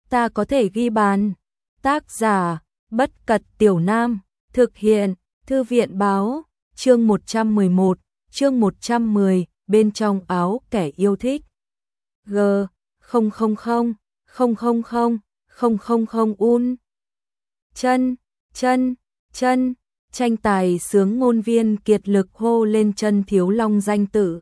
ta có thể ghi bàn. Tác giả, Bất Cật Tiểu Nam, thực hiện, Thư viện báo, chương 111, chương 110, bên trong áo kẻ yêu thích. G, 000, 000, un. Chân, tranh tài sướng ngôn viên kiệt lực hô lên Chân Thiếu Long danh tự.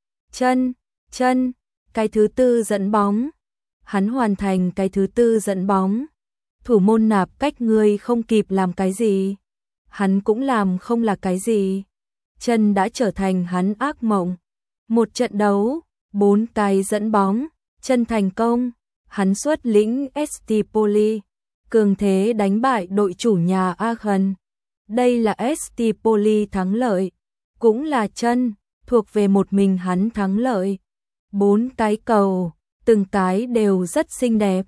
Chân, cái thứ tư dẫn bóng. Hắn hoàn thành cái thứ tư dẫn bóng. Thủ môn Nạp Cách ngươi không kịp làm cái gì. Hắn cũng làm không là cái gì. Chân đã trở thành hắn ác mộng. Một trận đấu, 4 cái dẫn bóng, Chân thành công. Hắn xuất lĩnh ST Poli, cường thế đánh bại đội chủ nhà Aachen. Đây là ST Poli thắng lợi, cũng là Chân, thuộc về một mình hắn thắng lợi. 4 cái cầu, từng cái đều rất xinh đẹp.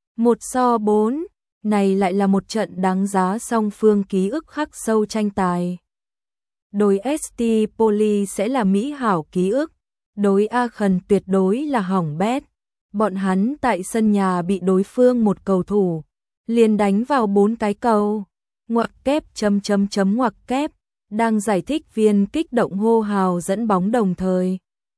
1-4, này lại là một trận đáng giá song phương ký ức khắc sâu tranh tài. Đối ST Poli sẽ là mỹ hảo ký ức, đối Aachen tuyệt đối là hỏng bét. Bọn hắn tại sân nhà bị đối phương một cầu thủ liền đánh vào 4 cái cầu. Ngoặc kép ngoặc kép, đang giải thích viên kích động hô hào dẫn bóng đồng thời.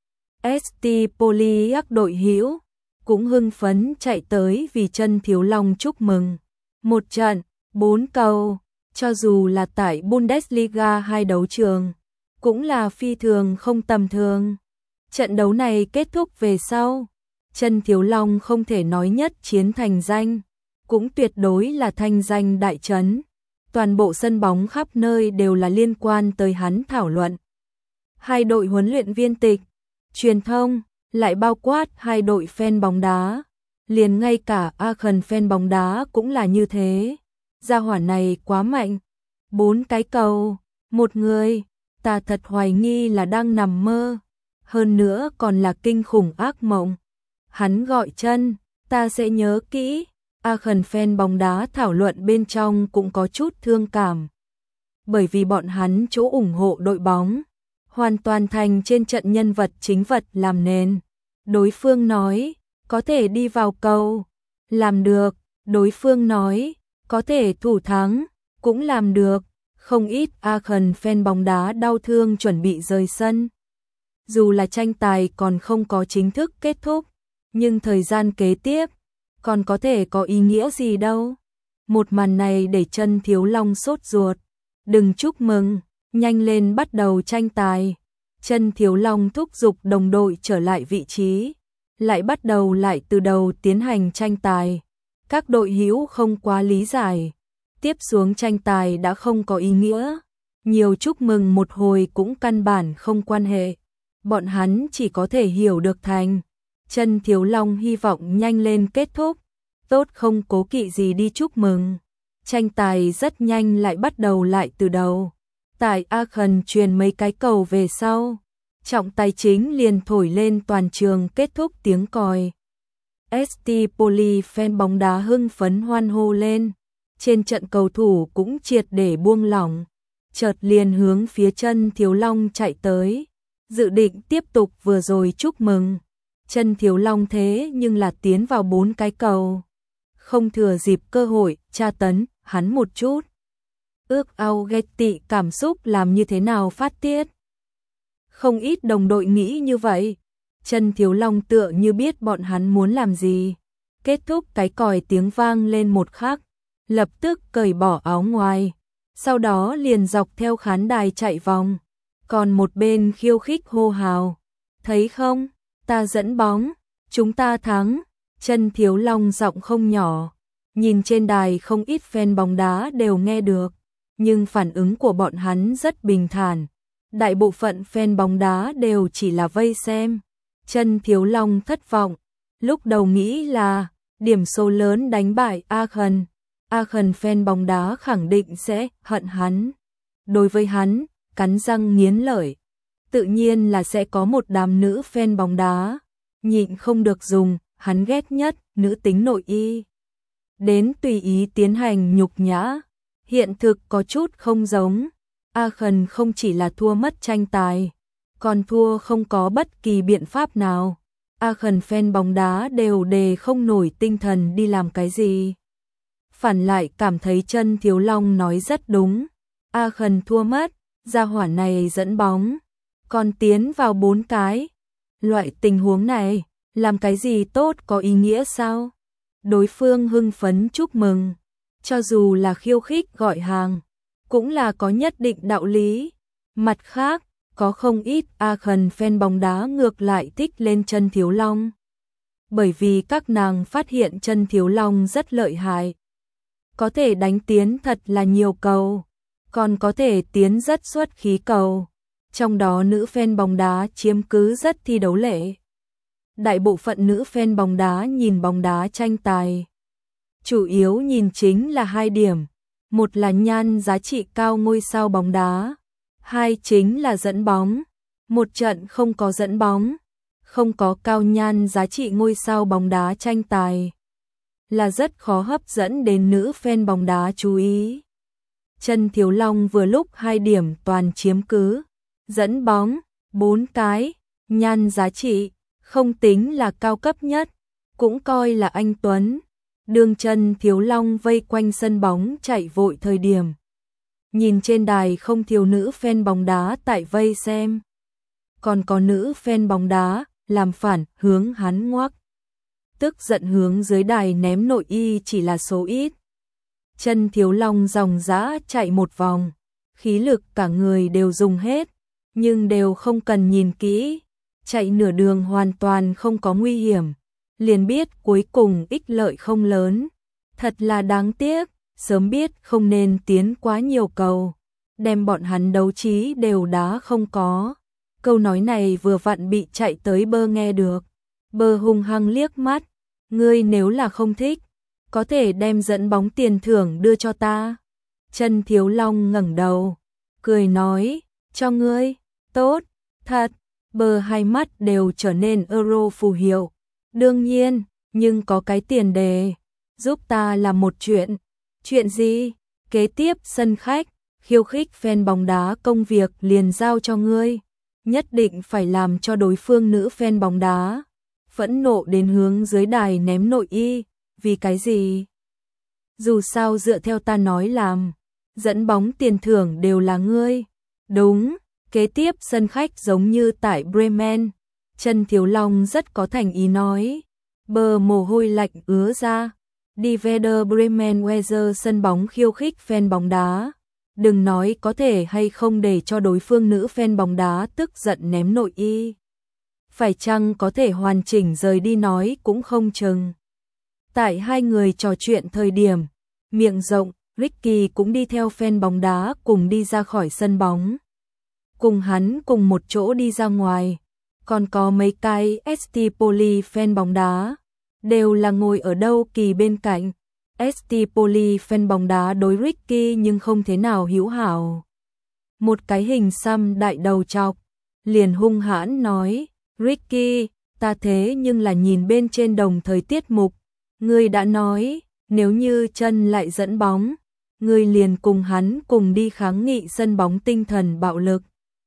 ST Poli đội hữu cũng hưng phấn chạy tới vì Chân Thiếu Long chúc mừng. Một trận, 4 cầu, cho dù là tại Bundesliga hay đấu trường, cũng là phi thường không tầm thường. Trận đấu này kết thúc về sau, Chân Thiếu Long không thể nói nhất chiến thành danh, cũng tuyệt đối là thanh danh đại trấn. Toàn bộ sân bóng khắp nơi đều là liên quan tới hắn thảo luận. Hai đội huấn luyện viên tịch, truyền thông, lại bao quát hai đội fan bóng đá. Liền ngay cả Aachen fan bóng đá cũng là như thế. Gia hỏa này quá mạnh. 4 cái cầu, một người, ta thật hoài nghi là đang nằm mơ. Hơn nữa còn là kinh khủng ác mộng. Hắn gọi Chân, ta sẽ nhớ kỹ. Aachen fan bóng đá thảo luận bên trong cũng có chút thương cảm. Bởi vì bọn hắn chỗ ủng hộ đội bóng, hoàn toàn thành trên trận nhân vật chính vật làm nền. Đối phương nói, có thể đi vào cầu, làm được. Đối phương nói, có thể thủ thắng, cũng làm được. Không ít Aachen fan bóng đá đau thương chuẩn bị rời sân. Dù là tranh tài còn không có chính thức kết thúc, nhưng thời gian kế tiếp còn có thể có ý nghĩa gì đâu. Một màn này để Chân Thiếu Long sốt ruột. Đừng chúc mừng, nhanh lên bắt đầu tranh tài. Chân Thiếu Long thúc giục đồng đội trở lại vị trí, lại bắt đầu lại từ đầu tiến hành tranh tài. Các đội hữu không quá lý giải. Tiếp xuống tranh tài đã không có ý nghĩa. Nhiều chúc mừng một hồi cũng căn bản không quan hệ. Bọn hắn chỉ có thể hiểu được thành Chân Thiếu Long hy vọng nhanh lên kết thúc, tốt không cố kỵ gì đi chúc mừng. Tranh tài rất nhanh lại bắt đầu lại từ đầu. Tại Aachen truyền mấy cái cầu về sau, trọng tài chính liền thổi lên toàn trường kết thúc tiếng còi. ST Poli fan bóng đá hưng phấn hoan hô lên. Trên trận cầu thủ cũng triệt để buông lỏng, chợt liền hướng phía Chân Thiếu Long chạy tới, dự định tiếp tục vừa rồi chúc mừng. Chân Thiếu Long thế nhưng là tiến vào 4 cái cầu, không thừa dịp cơ hội tra tấn hắn một chút. Ước ao ghét tị cảm xúc làm như thế nào phát tiết. Không ít đồng đội nghĩ như vậy. Chân Thiếu Long tựa như biết bọn hắn muốn làm gì. Kết thúc cái còi tiếng vang lên một khắc, lập tức cởi bỏ áo ngoài, sau đó liền dọc theo khán đài chạy vòng, còn một bên khiêu khích hô hào. Thấy không, ta dẫn bóng, chúng ta thắng. Chân Thiếu Long giọng không nhỏ, nhìn trên đài không ít fan bóng đá đều nghe được, nhưng phản ứng của bọn hắn rất bình thản. Đại bộ phận fan bóng đá đều chỉ là vây xem. Chân Thiếu Long thất vọng, lúc đầu nghĩ là điểm số lớn đánh bại Aachen. Aachen fan bóng đá khẳng định sẽ hận hắn. Đối với hắn, cắn răng nghiến lợi, tự nhiên là sẽ có một đám nữ fan bóng đá nhịn không được dùng hắn ghét nhất nữ tính nội y đến tùy ý tiến hành nhục nhã. Hiện thực có chút không giống. Aachen không chỉ là thua mất tranh tài, còn thua không có bất kỳ biện pháp nào. Aachen fan bóng đá đều đề không nổi tinh thần đi làm cái gì. Phản lại cảm thấy Chân Thiếu Long nói rất đúng. Aachen thua mất, gia hỏa này dẫn bóng, còn tiến vào 4 cái. Loại tình huống này, làm cái gì tốt có ý nghĩa sao? Đối phương hưng phấn chúc mừng, cho dù là khiêu khích gọi hàng, cũng là có nhất định đạo lý. Mặt khác, có không ít Aachen fan bóng đá ngược lại thích lên Chân Thiếu Long. Bởi vì các nàng phát hiện Chân Thiếu Long rất lợi hại. Có thể đánh tiến thật là nhiều cầu, còn có thể tiến rất xuất khí cầu. Trong đó nữ fan bóng đá chiếm cứ rất thi đấu lệ. Đại bộ phận nữ fan bóng đá nhìn bóng đá tranh tài, chủ yếu nhìn chính là 2 điểm. Một là nhan giá trị cao ngôi sao bóng đá, 2 chính là dẫn bóng. Một trận không có dẫn bóng, không có cao nhan giá trị ngôi sao bóng đá tranh tài, là rất khó hấp dẫn đến nữ fan bóng đá chú ý. Chân Thiếu Long vừa lúc 2 điểm toàn chiếm cứ, dẫn bóng 4 cái, nhan giá trị không tính là cao cấp nhất, cũng coi là anh tuấn. Đường Chân Thiếu Long vây quanh sân bóng chạy vội thời điểm, nhìn trên đài không thiếu nữ fan bóng đá tại vây xem. Còn có nữ fan bóng đá làm phản hướng hắn ngoắc, tức giận hướng dưới đài ném nội y chỉ là số ít. Chân Thiếu Long dòng dã chạy một vòng, khí lực cả người đều dùng hết, nhưng đều không cần nhìn kỹ, chạy nửa đường hoàn toàn không có nguy hiểm, liền biết cuối cùng ích lợi không lớn. Thật là đáng tiếc, sớm biết không nên tiến quá nhiều cầu, đem bọn hắn đấu trí đều đá không có. Câu nói này vừa vặn bị chạy tới Bơ nghe được. Bơ hung hăng liếc mắt, ngươi nếu là không thích, có thể đem dẫn bóng tiền thưởng đưa cho ta. Chân Thiếu Long ngẩng đầu, cười nói, cho ngươi, tốt, thật. Bơ hai mắt đều trở nên euro phù hiệu. Đương nhiên, nhưng có cái tiền đề, giúp ta làm một chuyện. Chuyện gì? Kế tiếp sân khách, khiêu khích fan bóng đá công việc liền giao cho ngươi. Nhất định phải làm cho đối phương nữ fan bóng đá phẫn nộ đến hướng dưới đài ném nội y. Vì cái gì? Dù sao dựa theo ta nói làm, dẫn bóng tiền thưởng đều là ngươi. Đúng, kế tiếp sân khách giống như tại Bremen. Chân Thiếu Long rất có thành ý nói. Bờ mồ hôi lạnh ứa ra. Đi Werder Bremen Weser sân bóng khiêu khích fan bóng đá. Đừng nói có thể hay không để cho đối phương nữ fan bóng đá tức giận ném nội y. Phải chăng có thể hoàn chỉnh rời đi nói cũng không chừng. Tại hai người trò chuyện thời điểm, miệng rộng, Ricky cũng đi theo fan bóng đá cùng đi ra khỏi sân bóng. Cùng hắn cùng một chỗ đi ra ngoài, còn có mấy cái ST Poli fan bóng đá, đều là ngồi ở đâu kỳ bên cạnh. ST Poli fan bóng đá đối Ricky nhưng không thế nào hữu hảo. Một cái hình xăm đại đầu chọc, liền hung hãn nói, Ricky, ta thế nhưng là nhìn bên trên đồng thời tiết mục. Ngươi đã nói, nếu như Chân lại dẫn bóng, ngươi liền cùng hắn cùng đi kháng nghị sân bóng tinh thần bạo lực.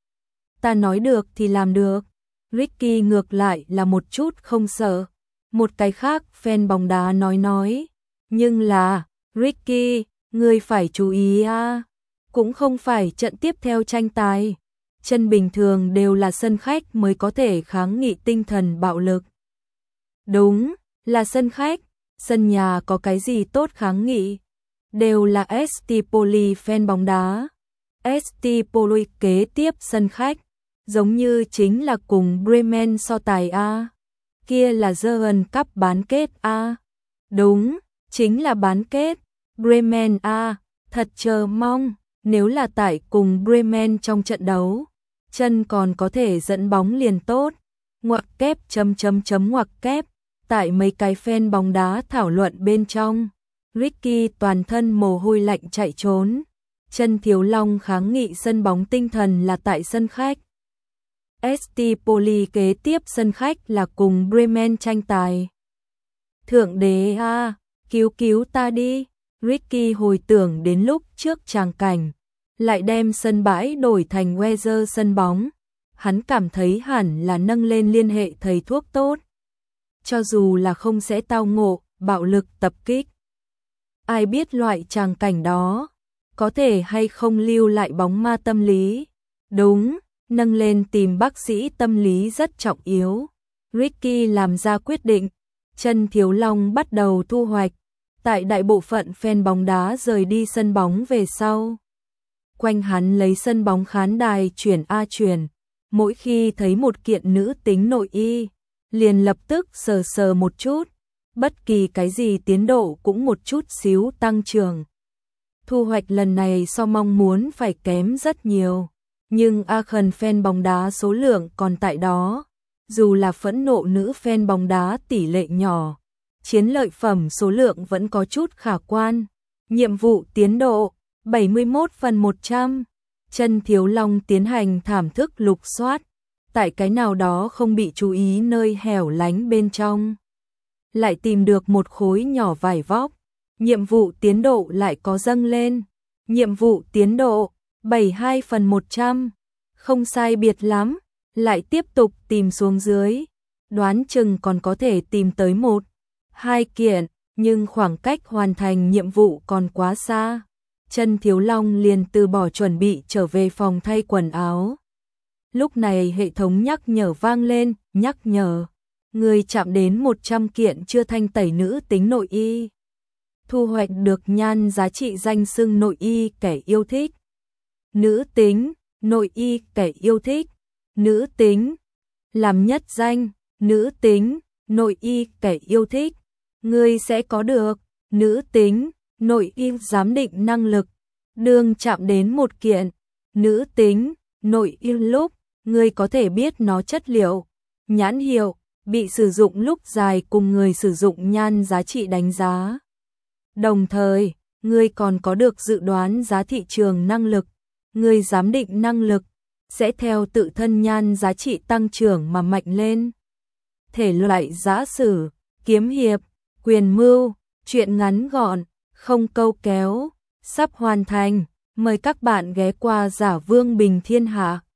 Ta nói được thì làm được. Ricky ngược lại là một chút không sợ. Một cái khác fan bóng đá nói, nhưng là, Ricky, ngươi phải chú ý à, cũng không phải trận tiếp theo tranh tài. Chân bình thường đều là sân khách mới có thể kháng nghị tinh thần bạo lực. Đúng, là sân khách, sân nhà có cái gì tốt kháng nghị. Đều là ST Poli fan bóng đá. ST Poli kế tiếp sân khách, giống như chính là cùng Bremen so tài A. Kia là German Cup bán kết A. Đúng, chính là bán kết. Bremen A, thật chờ mong, nếu là tại cùng Bremen trong trận đấu, Chân còn có thể dẫn bóng liền tốt. Ngoặc kép ngoặc kép, tại mấy cái fan bóng đá thảo luận bên trong, Ricky toàn thân mồ hôi lạnh chạy trốn. Chân Thiếu Long kháng nghị sân bóng tinh thần là tại sân khách. ST Poli kế tiếp sân khách là cùng Bremen tranh tài. Thượng đế a, cứu ta đi. Ricky hồi tưởng đến lúc trước tràng cảnh, lại đem sân bãi đổi thành Weser sân bóng. Hắn cảm thấy hẳn là nâng lên liên hệ thầy thuốc tốt, cho dù là không sẽ tao ngộ, bạo lực tập kích. Ai biết loại tràng cảnh đó, có thể hay không lưu lại bóng ma tâm lý. Đúng, nâng lên tìm bác sĩ tâm lý rất trọng yếu. Ricky làm ra quyết định, Chân Thiếu Long bắt đầu thu hoạch. Tại đại bộ phận fan bóng đá rời đi sân bóng về sau. Quanh hắn lấy sân bóng khán đài chuyển a chuyển, mỗi khi thấy một kiện nữ tính nội y, liền lập tức sờ sờ một chút, bất kỳ cái gì tiến độ cũng một chút xíu tăng trưởng. Thu hoạch lần này so mong muốn phải kém rất nhiều, nhưng Aachen fan bóng đá số lượng còn tại đó, dù là phẫn nộ nữ fan bóng đá tỷ lệ nhỏ, chiến lợi phẩm số lượng vẫn có chút khả quan. Nhiệm vụ tiến độ 71/100. Chân Thiếu Long tiến hành thảm thức lục soát, tại cái nào đó không bị chú ý nơi hẻo lánh bên trong, lại tìm được một khối nhỏ vải vóc. Nhiệm vụ tiến độ lại có dâng lên. Nhiệm vụ tiến độ 72/100. Không sai biệt lắm, lại tiếp tục tìm xuống dưới, đoán chừng còn có thể tìm tới 1-2 kiện, nhưng khoảng cách hoàn thành nhiệm vụ còn quá xa. Chân Thiếu Long liền từ bỏ chuẩn bị trở về phòng thay quần áo. Lúc này hệ thống nhắc nhở vang lên, nhắc nhở. Người chạm đến 100 kiện chưa thanh tẩy nữ tính nội y. Thu hoạch được nhan giá trị danh xưng nội y kẻ yêu thích. Nữ tính, nội y kẻ yêu thích. Nữ tính, làm nhất danh, nữ tính, nội y kẻ yêu thích. Người sẽ có được, nữ tính, nội y giám định năng lực. Đương chạm đến một kiện, nữ tính, nội y lúc, người có thể biết nó chất liệu, nhãn hiệu, bị sử dụng lúc dài cùng người sử dụng nhan giá trị đánh giá. Đồng thời, người còn có được dự đoán giá thị trường năng lực, người giám định năng lực, sẽ theo tự thân nhan giá trị tăng trưởng mà mạnh lên. Thể loại giã sử, kiếm hiệp, quyền mưu, truyện ngắn gọn, không câu kéo, sắp hoàn thành, mời các bạn ghé qua Giả Vương Bình Thiên Hạ.